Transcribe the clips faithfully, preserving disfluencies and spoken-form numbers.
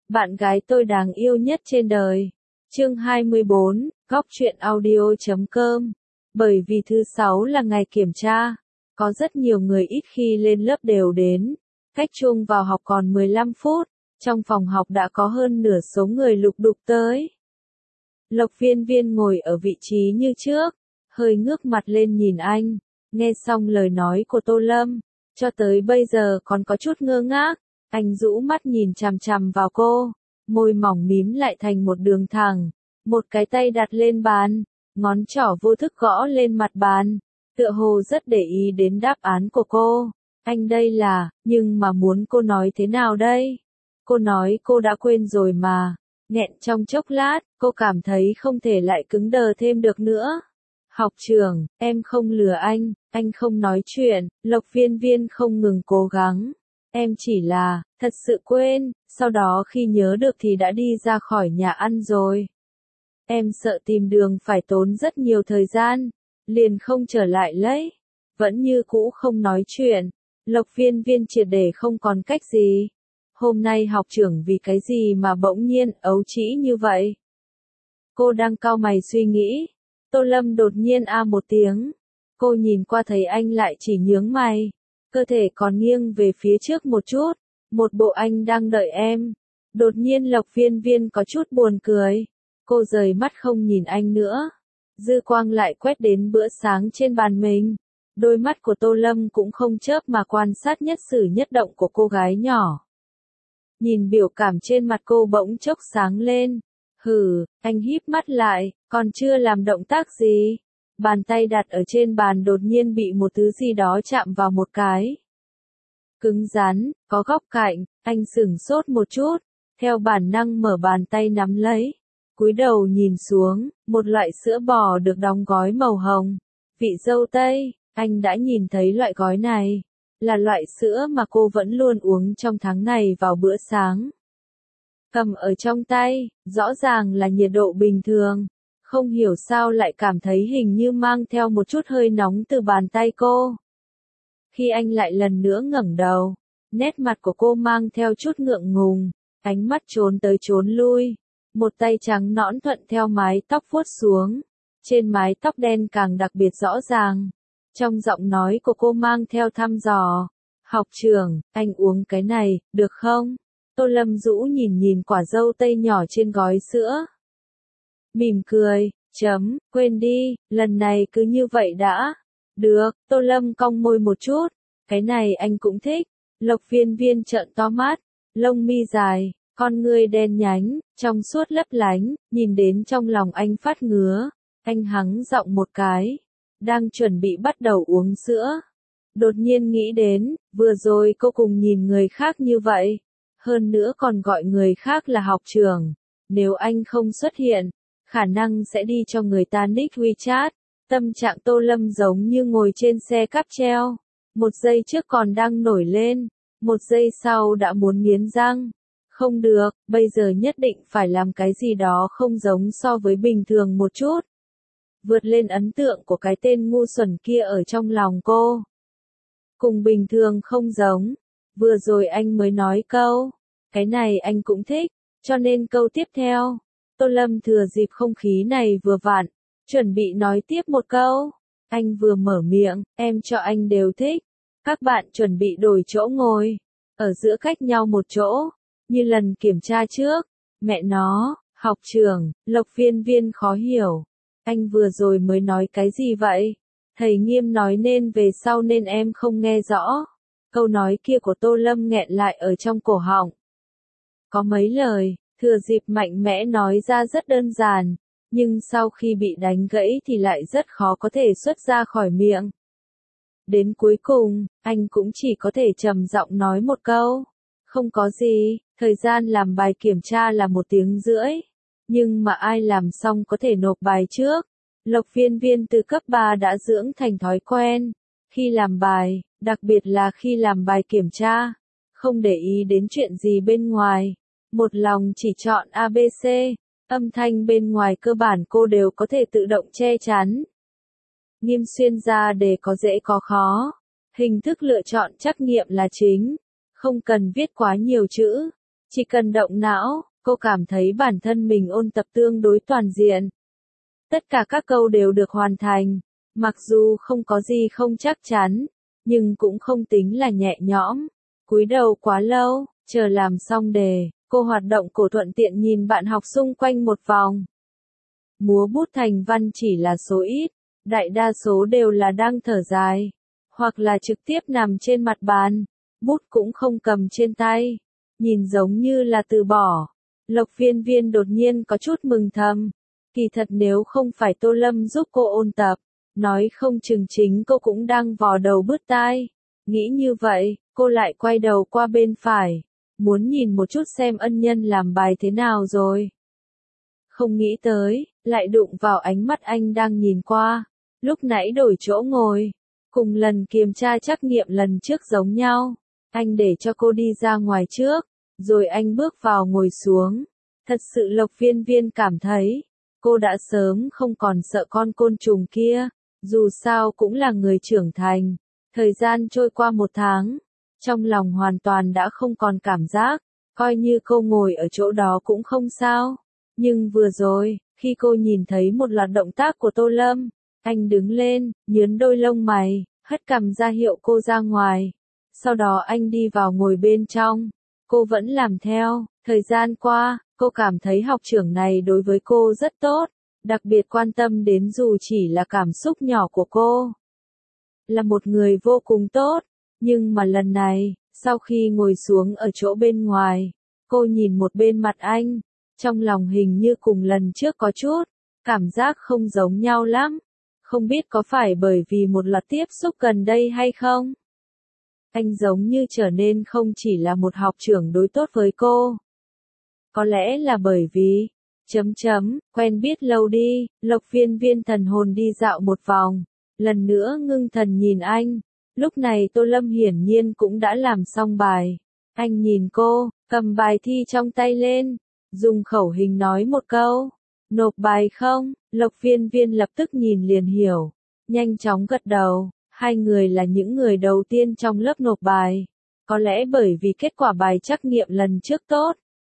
Bạn gái tôi đáng yêu nhất trên đời. Chương hai mươi bốn, góc truyện audio chấm com. Bởi vì thứ sáu là ngày kiểm tra, có rất nhiều người ít khi lên lớp đều đến. Cách chuông vào học còn mười lăm phút, trong phòng học đã có hơn nửa số người lục đục tới. Lộc Viên Viên ngồi ở vị trí như trước, hơi ngước mặt lên nhìn anh, nghe xong lời nói của Tô Lâm, cho tới bây giờ còn có chút ngơ ngác. Anh rũ mắt nhìn chằm chằm vào cô, môi mỏng mím lại thành một đường thẳng, một cái tay đặt lên bàn, ngón trỏ vô thức gõ lên mặt bàn, tựa hồ rất để ý đến đáp án của cô. Anh đây là, nhưng mà muốn cô nói thế nào đây? Cô nói cô đã quên rồi mà. Nghẹn trong chốc lát, cô cảm thấy không thể lại cứng đờ thêm được nữa. Học trưởng, em không lừa anh, anh không nói chuyện, Lộc Viên Viên không ngừng cố gắng. Em chỉ là, thật sự quên, sau đó khi nhớ được thì đã đi ra khỏi nhà ăn rồi. Em sợ tìm đường phải tốn rất nhiều thời gian, liền không trở lại lấy. Vẫn như cũ không nói chuyện, Lộc Viên Viên triệt để không còn cách gì. Hôm nay học trưởng vì cái gì mà bỗng nhiên ấu trĩ như vậy? Cô đang cau mày suy nghĩ. Tô Lâm đột nhiên a một tiếng. Cô nhìn qua thấy anh lại chỉ nhướng mày. Cơ thể còn nghiêng về phía trước một chút. Một bộ anh đang đợi em. Đột nhiên Lộc Viên Viên có chút buồn cười. Cô rời mắt không nhìn anh nữa. Dư quang lại quét đến bữa sáng trên bàn mình. Đôi mắt của Tô Lâm cũng không chớp mà quan sát nhất cử nhất động của cô gái nhỏ. Nhìn biểu cảm trên mặt cô bỗng chốc sáng lên. Hừ, anh híp mắt lại, còn chưa làm động tác gì. Bàn tay đặt ở trên bàn đột nhiên bị một thứ gì đó chạm vào một cái. Cứng rắn, có góc cạnh, anh sửng sốt một chút, theo bản năng mở bàn tay nắm lấy. Cúi đầu nhìn xuống, một loại sữa bò được đóng gói màu hồng. Vị dâu tây, anh đã nhìn thấy loại gói này. Là loại sữa mà cô vẫn luôn uống trong tháng này vào bữa sáng. Cầm ở trong tay, rõ ràng là nhiệt độ bình thường. Không hiểu sao lại cảm thấy hình như mang theo một chút hơi nóng từ bàn tay cô. Khi anh lại lần nữa ngẩng đầu, nét mặt của cô mang theo chút ngượng ngùng, ánh mắt trốn tới trốn lui. Một tay trắng nõn thuận theo mái tóc vuốt xuống. Trên mái tóc đen càng đặc biệt rõ ràng. Trong giọng nói của cô mang theo thăm dò. Học trưởng, anh uống cái này, được không? Tô Lâm rũ nhìn nhìn quả dâu tây nhỏ trên gói sữa. Mỉm cười, chấm, quên đi, lần này cứ như vậy đã. Được, Tô Lâm cong môi một chút. Cái này anh cũng thích. Lộc Viên Viên trợn to mắt, lông mi dài, con ngươi đen nhánh, trong suốt lấp lánh, nhìn đến trong lòng anh phát ngứa. Anh hắng giọng một cái. Đang chuẩn bị bắt đầu uống sữa. Đột nhiên nghĩ đến, vừa rồi cô cùng nhìn người khác như vậy. Hơn nữa còn gọi người khác là học trưởng. Nếu anh không xuất hiện, khả năng sẽ đi cho người ta nick WeChat. Tâm trạng Tô Lâm giống như ngồi trên xe cáp treo. Một giây trước còn đang nổi lên. Một giây sau đã muốn nghiến răng. Không được, bây giờ nhất định phải làm cái gì đó không giống so với bình thường một chút. Vượt lên ấn tượng của cái tên ngu xuẩn kia ở trong lòng cô. Cùng bình thường không giống. Vừa rồi anh mới nói câu. Cái này anh cũng thích. Cho nên câu tiếp theo. Tô Lâm thừa dịp không khí này vừa vặn. Chuẩn bị nói tiếp một câu. Anh vừa mở miệng, em cho anh đều thích. Các bạn chuẩn bị đổi chỗ ngồi. Ở giữa cách nhau một chỗ. Như lần kiểm tra trước. Mẹ nó, học trưởng, Lộc Viên Viên khó hiểu. Anh vừa rồi mới nói cái gì vậy? Thầy Nghiêm nói nên về sau nên em không nghe rõ. Câu nói kia của Tô Lâm nghẹn lại ở trong cổ họng. Có mấy lời, thừa dịp mạnh mẽ nói ra rất đơn giản, nhưng sau khi bị đánh gãy thì lại rất khó có thể xuất ra khỏi miệng. Đến cuối cùng, anh cũng chỉ có thể trầm giọng nói một câu. Không có gì, thời gian làm bài kiểm tra là một tiếng rưỡi. Nhưng mà ai làm xong có thể nộp bài trước. Lộc Viên Viên từ cấp ba đã dưỡng thành thói quen. Khi làm bài, đặc biệt là khi làm bài kiểm tra, không để ý đến chuyện gì bên ngoài. Một lòng chỉ chọn a bê xê, âm thanh bên ngoài cơ bản cô đều có thể tự động che chắn. Nghiêm xuyên ra đề có dễ có khó. Hình thức lựa chọn trắc nghiệm là chính. Không cần viết quá nhiều chữ. Chỉ cần động não, cô cảm thấy bản thân mình ôn tập tương đối toàn diện. Tất cả các câu đều được hoàn thành, mặc dù không có gì không chắc chắn, nhưng cũng không tính là nhẹ nhõm. Cúi đầu quá lâu, chờ làm xong đề, cô hoạt động cổ thuận tiện nhìn bạn học xung quanh một vòng. Múa bút thành văn chỉ là số ít, đại đa số đều là đang thở dài, hoặc là trực tiếp nằm trên mặt bàn, bút cũng không cầm trên tay, nhìn giống như là từ bỏ. Lộc Viên Viên đột nhiên có chút mừng thầm, kỳ thật nếu không phải Tô Lâm giúp cô ôn tập, nói không chừng chính cô cũng đang vò đầu bứt tai. Nghĩ như vậy, cô lại quay đầu qua bên phải, muốn nhìn một chút xem ân nhân làm bài thế nào rồi. Không nghĩ tới, lại đụng vào ánh mắt anh đang nhìn qua, lúc nãy đổi chỗ ngồi, cùng lần kiểm tra trắc nghiệm lần trước giống nhau. Anh để cho cô đi ra ngoài trước, rồi anh bước vào ngồi xuống. Thật sự Lộc Viên Viên cảm thấy, cô đã sớm không còn sợ con côn trùng kia, dù sao cũng là người trưởng thành. Thời gian trôi qua một tháng, trong lòng hoàn toàn đã không còn cảm giác, coi như cô ngồi ở chỗ đó cũng không sao. Nhưng vừa rồi, khi cô nhìn thấy một loạt động tác của Tô Lâm, anh đứng lên, nhướng đôi lông mày, hất cằm ra hiệu cô ra ngoài. Sau đó anh đi vào ngồi bên trong, cô vẫn làm theo. Thời gian qua, cô cảm thấy học trưởng này đối với cô rất tốt, đặc biệt quan tâm đến dù chỉ là cảm xúc nhỏ của cô. Là một người vô cùng tốt, nhưng mà lần này, sau khi ngồi xuống ở chỗ bên ngoài, cô nhìn một bên mặt anh, trong lòng hình như cùng lần trước có chút, cảm giác không giống nhau lắm. Không biết có phải bởi vì một loạt tiếp xúc gần đây hay không? Anh giống như trở nên không chỉ là một học trưởng đối tốt với cô. Có lẽ là bởi vì, chấm chấm, quen biết lâu đi. Lộc Viên Viên thần hồn đi dạo một vòng, lần nữa ngưng thần nhìn anh. Lúc này Tô Lâm hiển nhiên cũng đã làm xong bài. Anh nhìn cô, cầm bài thi trong tay lên, dùng khẩu hình nói một câu, nộp bài không? Lộc Viên Viên lập tức nhìn liền hiểu, nhanh chóng gật đầu. Hai người là những người đầu tiên trong lớp nộp bài, có lẽ bởi vì kết quả bài trắc nghiệm lần trước tốt.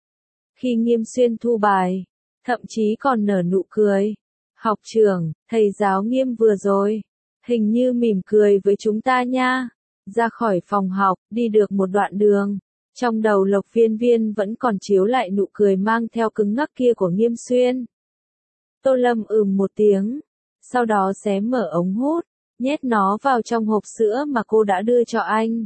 Khi Nghiêm Xuyên thu bài, thậm chí còn nở nụ cười. Học trưởng, thầy giáo Nghiêm vừa rồi, hình như mỉm cười với chúng ta nha. Ra khỏi phòng học, đi được một đoạn đường, trong đầu Lộc Viên Viên vẫn còn chiếu lại nụ cười mang theo cứng ngắc kia của Nghiêm Xuyên. Tô Lâm ừm một tiếng, sau đó xé mở ống hút, nhét nó vào trong hộp sữa mà cô đã đưa cho anh.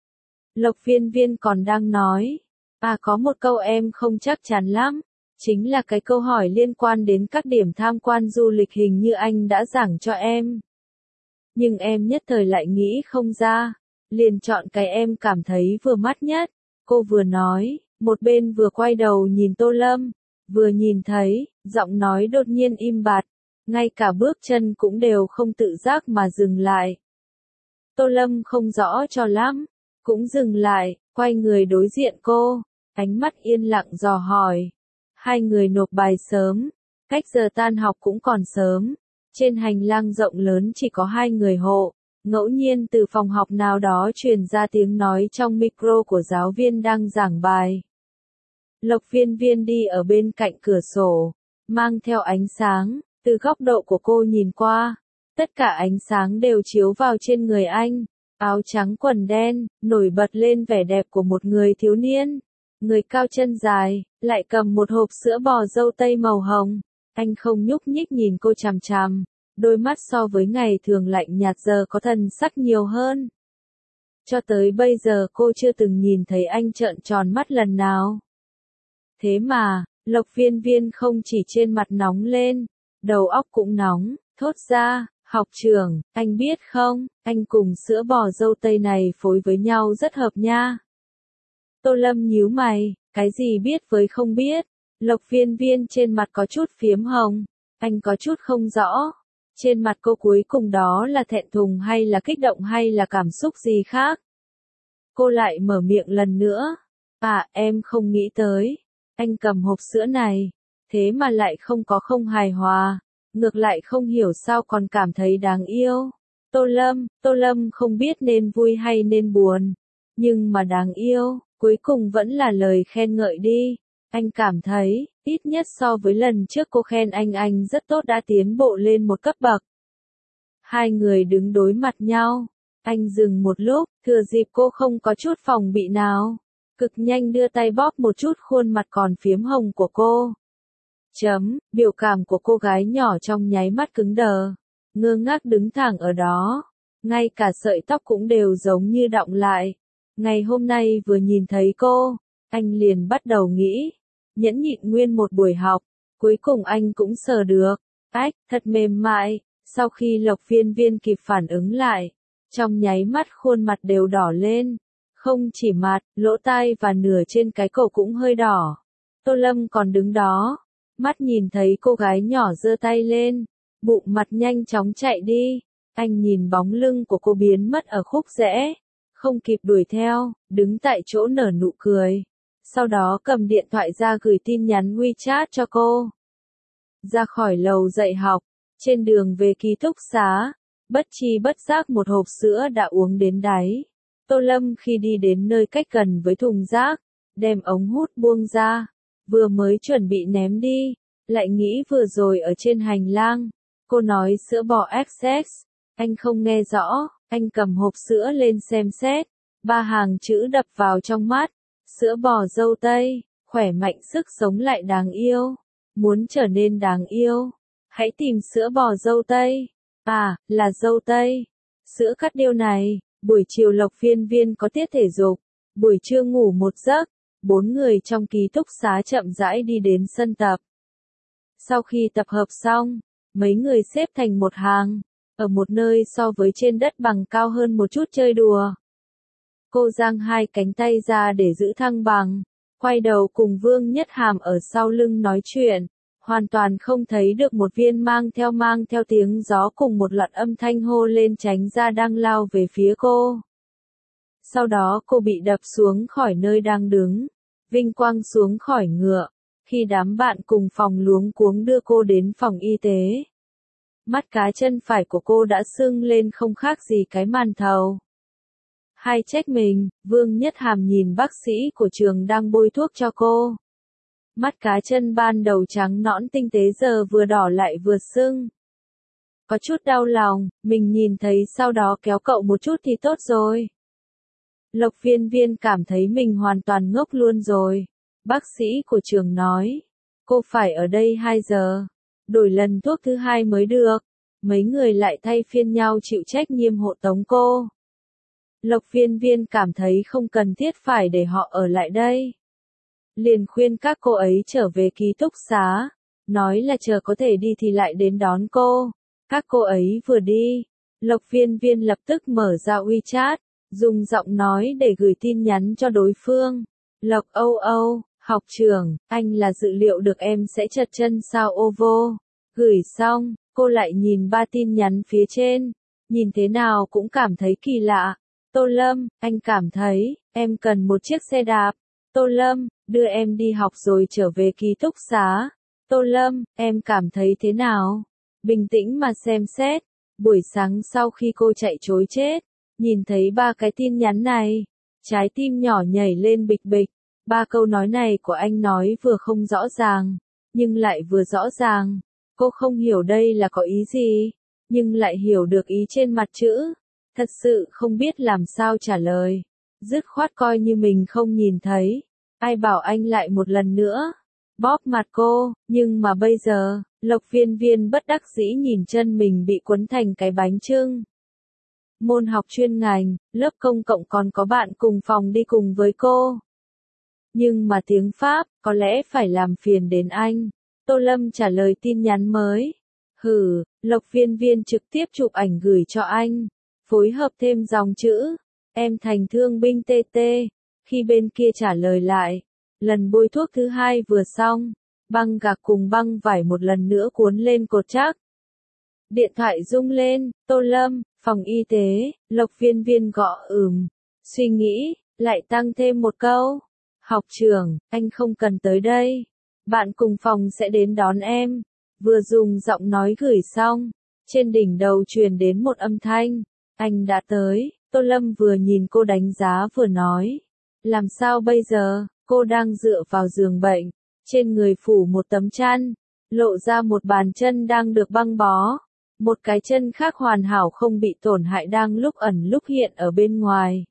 Lộc Viên Viên còn đang nói, à có một câu em không chắc chắn lắm, chính là cái câu hỏi liên quan đến các điểm tham quan du lịch hình như anh đã giảng cho em. Nhưng em nhất thời lại nghĩ không ra, liền chọn cái em cảm thấy vừa mắt nhất. Cô vừa nói, một bên vừa quay đầu nhìn Tô Lâm, vừa nhìn thấy, giọng nói đột nhiên im bặt, ngay cả bước chân cũng đều không tự giác mà dừng lại. Tô Lâm không rõ cho lắm, cũng dừng lại, quay người đối diện cô, ánh mắt yên lặng dò hỏi. Hai người nộp bài sớm, cách giờ tan học cũng còn sớm, trên hành lang rộng lớn chỉ có hai người hộ. Ngẫu nhiên từ phòng học nào đó truyền ra tiếng nói trong micro của giáo viên đang giảng bài. Lộc Viên Viên đi ở bên cạnh cửa sổ, mang theo ánh sáng, từ góc độ của cô nhìn qua, tất cả ánh sáng đều chiếu vào trên người anh, áo trắng quần đen, nổi bật lên vẻ đẹp của một người thiếu niên, người cao chân dài, lại cầm một hộp sữa bò dâu tây màu hồng. Anh không nhúc nhích nhìn cô chằm chằm. Đôi mắt so với ngày thường lạnh nhạt giờ có thần sắc nhiều hơn. Cho tới bây giờ cô chưa từng nhìn thấy anh trợn tròn mắt lần nào. Thế mà, Lộc Viên Viên không chỉ trên mặt nóng lên, đầu óc cũng nóng, thốt ra, học trưởng, anh biết không, anh cùng sữa bò dâu tây này phối với nhau rất hợp nha. Tô Lâm nhíu mày, cái gì biết với không biết. Lộc Viên Viên trên mặt có chút phiếm hồng, anh có chút không rõ. Trên mặt cô cuối cùng đó là thẹn thùng hay là kích động hay là cảm xúc gì khác. Cô lại mở miệng lần nữa. À, em không nghĩ tới. Anh cầm hộp sữa này, thế mà lại không có không hài hòa. Ngược lại không hiểu sao còn cảm thấy đáng yêu. Tô Lâm, Tô Lâm không biết nên vui hay nên buồn. Nhưng mà đáng yêu, Cuối cùng vẫn là lời khen ngợi đi. Anh cảm thấy, ít nhất so với lần trước cô khen anh anh rất tốt đã tiến bộ lên một cấp bậc. Hai người đứng đối mặt nhau. Anh dừng một lúc, thừa dịp cô không có chút phòng bị nào. Cực nhanh đưa tay bóp một chút khuôn mặt còn phiếm hồng của cô. Chấm, biểu cảm của cô gái nhỏ trong nháy mắt cứng đờ. Ngơ ngác đứng thẳng ở đó. Ngay cả sợi tóc cũng đều giống như đọng lại. Ngày hôm nay vừa nhìn thấy cô, anh liền bắt đầu nghĩ. Nhẫn nhịn nguyên một buổi học. Cuối cùng anh cũng sờ được. Ách, thật mềm mại. Sau khi Lộc Viên Viên kịp phản ứng lại, trong nháy mắt khuôn mặt đều đỏ lên. Không chỉ mặt, lỗ tai và nửa trên cái cổ cũng hơi đỏ. Tô Lâm còn đứng đó, mắt nhìn thấy cô gái nhỏ giơ tay lên, bụng mặt nhanh chóng chạy đi. Anh nhìn bóng lưng của cô biến mất ở khúc rẽ, không kịp đuổi theo, đứng tại chỗ nở nụ cười. Sau đó cầm điện thoại ra gửi tin nhắn WeChat cho cô. Ra khỏi lầu dạy học, trên đường về ký túc xá, bất chi bất giác một hộp sữa đã uống đến đáy. Tô Lâm khi đi đến nơi cách gần với thùng rác, đem ống hút buông ra, vừa mới chuẩn bị ném đi, lại nghĩ vừa rồi ở trên hành lang, cô nói sữa bò ích ét, anh không nghe rõ, anh cầm hộp sữa lên xem xét, ba hàng chữ đập vào trong mắt, sữa bò dâu tây, khỏe mạnh sức sống lại đáng yêu, muốn trở nên đáng yêu, hãy tìm sữa bò dâu tây, à, là dâu tây, sữa cắt điêu này. Buổi chiều Lộc Viên Viên có tiết thể dục, buổi trưa ngủ một giấc, bốn người trong ký túc xá chậm rãi đi đến sân tập. Sau khi tập hợp xong, mấy người xếp thành một hàng, ở một nơi so với trên đất bằng cao hơn một chút chơi đùa. Cô giang hai cánh tay ra để giữ thăng bằng, quay đầu cùng Vương Nhất Hàm ở sau lưng nói chuyện. Hoàn toàn không thấy được một viên mang theo mang theo tiếng gió cùng một loạt âm thanh hô lên tránh ra đang lao về phía cô. Sau đó cô bị đập xuống khỏi nơi đang đứng, vinh quang xuống khỏi ngựa, khi đám bạn cùng phòng luống cuống đưa cô đến phòng y tế. Mắt cá chân phải của cô đã sưng lên không khác gì cái màn thầu. Hay trách mình, Vương Nhất Hàm nhìn bác sĩ của trường đang bôi thuốc cho cô. Mắt cá chân ban đầu trắng nõn tinh tế giờ vừa đỏ lại vừa sưng. Có chút đau lòng, mình nhìn thấy sau đó kéo cậu một chút thì tốt rồi. Lộc Viên Viên cảm thấy mình hoàn toàn ngốc luôn rồi. Bác sĩ của trường nói, cô phải ở đây hai giờ, đổi lần thuốc thứ hai mới được. Mấy người lại thay phiên nhau chịu trách nhiệm hộ tống cô. Lộc Viên Viên cảm thấy không cần thiết phải để họ ở lại đây. Liền khuyên các cô ấy trở về ký túc xá, nói là chờ có thể đi thì lại đến đón cô. Các cô ấy vừa đi, Lộc Viên Viên lập tức mở ra WeChat, dùng giọng nói để gửi tin nhắn cho đối phương. Lộc Âu Âu, học trưởng, anh là dự liệu được em sẽ trật chân sao ô vô. Gửi xong, cô lại nhìn ba tin nhắn phía trên, nhìn thế nào cũng cảm thấy kỳ lạ. Tô Lâm, anh cảm thấy, em cần một chiếc xe đạp. Tô Lâm, đưa em đi học rồi trở về ký túc xá. Tô Lâm, em cảm thấy thế nào? Bình tĩnh mà xem xét. Buổi sáng sau khi cô chạy trối chết, nhìn thấy ba cái tin nhắn này, trái tim nhỏ nhảy lên bịch bịch. Ba câu nói này của anh nói vừa không rõ ràng, nhưng lại vừa rõ ràng. Cô không hiểu đây là có ý gì, nhưng lại hiểu được ý trên mặt chữ. Thật sự không biết làm sao trả lời. Dứt khoát coi như mình không nhìn thấy. Ai bảo anh lại một lần nữa. Bóp mặt cô, nhưng mà bây giờ, Lộc Viên Viên bất đắc dĩ nhìn chân mình bị quấn thành cái bánh chưng. Môn học chuyên ngành, lớp công cộng còn có bạn cùng phòng đi cùng với cô. Nhưng mà tiếng Pháp, có lẽ phải làm phiền đến anh. Tô Lâm trả lời tin nhắn mới. Hừ, Lộc Viên Viên trực tiếp chụp ảnh gửi cho anh. Phối hợp thêm dòng chữ. Em thành thương binh tê tê. Khi bên kia trả lời lại. Lần bôi thuốc thứ hai vừa xong. Băng gạc cùng băng vải một lần nữa cuốn lên cột chắc. Điện thoại rung lên. Tô Lâm, phòng y tế. Lộc Viên Viên gõ ừm. Suy nghĩ, lại tăng thêm một câu. Học trưởng, anh không cần tới đây. Bạn cùng phòng sẽ đến đón em. Vừa dùng giọng nói gửi xong. Trên đỉnh đầu truyền đến một âm thanh. Anh đã tới. Tô Lâm vừa nhìn cô đánh giá vừa nói. Làm sao bây giờ? Cô đang dựa vào giường bệnh, trên người phủ một tấm chăn, lộ ra một bàn chân đang được băng bó. Một cái chân khác hoàn hảo không bị tổn hại đang lúc ẩn lúc hiện ở bên ngoài.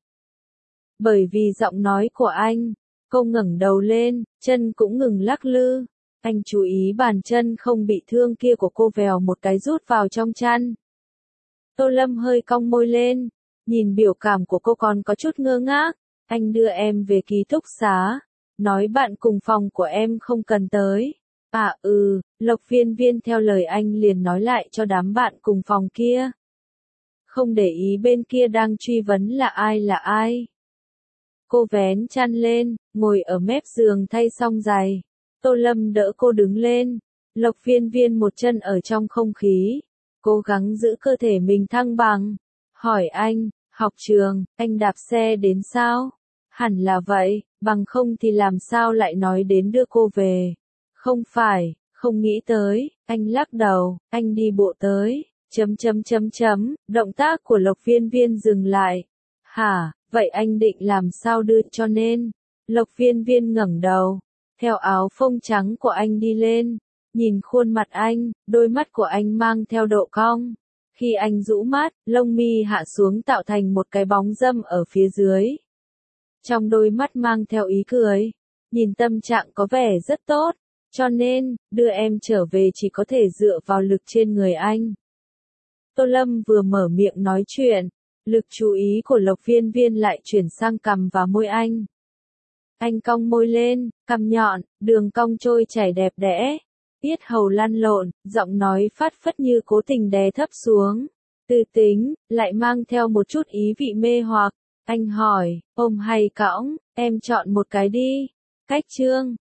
Bởi vì giọng nói của anh, cô ngẩng đầu lên, chân cũng ngừng lắc lư. Anh chú ý bàn chân không bị thương kia của cô, vèo một cái rút vào trong chăn. Tô Lâm hơi cong môi lên, nhìn biểu cảm của cô còn có chút ngơ ngác. Anh đưa em về ký túc xá, nói bạn cùng phòng của em không cần tới. À ừ, Lộc Viên Viên theo lời anh liền nói lại cho đám bạn cùng phòng kia. Không để ý bên kia đang truy vấn là ai là ai. Cô vén chăn lên, ngồi ở mép giường thay xong giày. Tô Lâm đỡ cô đứng lên. Lộc Viên Viên một chân ở trong không khí, cố gắng giữ cơ thể mình thăng bằng. Hỏi anh, học trường, anh đạp xe đến sao? Hẳn là vậy, bằng không thì làm sao lại nói đến đưa cô về. Không phải, không nghĩ tới, anh lắc đầu, anh đi bộ tới, chấm chấm chấm chấm, động tác của Lộc Viên Viên dừng lại. Hả, vậy anh định làm sao đưa cho nên? Lộc Viên Viên ngẩng đầu, theo áo phông trắng của anh đi lên, nhìn khuôn mặt anh, đôi mắt của anh mang theo độ cong. Khi anh rũ mắt, lông mi hạ xuống tạo thành một cái bóng râm ở phía dưới. Trong đôi mắt mang theo ý cười, nhìn tâm trạng có vẻ rất tốt, cho nên, đưa em trở về chỉ có thể dựa vào lực trên người anh. Tô Lâm vừa mở miệng nói chuyện, lực chú ý của Lộc Viên Viên lại chuyển sang cằm và môi anh. Anh cong môi lên, cằm nhọn, đường cong trôi chảy đẹp đẽ, yết hầu lăn lộn, giọng nói phát phất như cố tình đè thấp xuống. Từ tính, lại mang theo một chút ý vị mê hoặc. Anh hỏi, ôm hay cõng, em chọn một cái đi. Cách chương.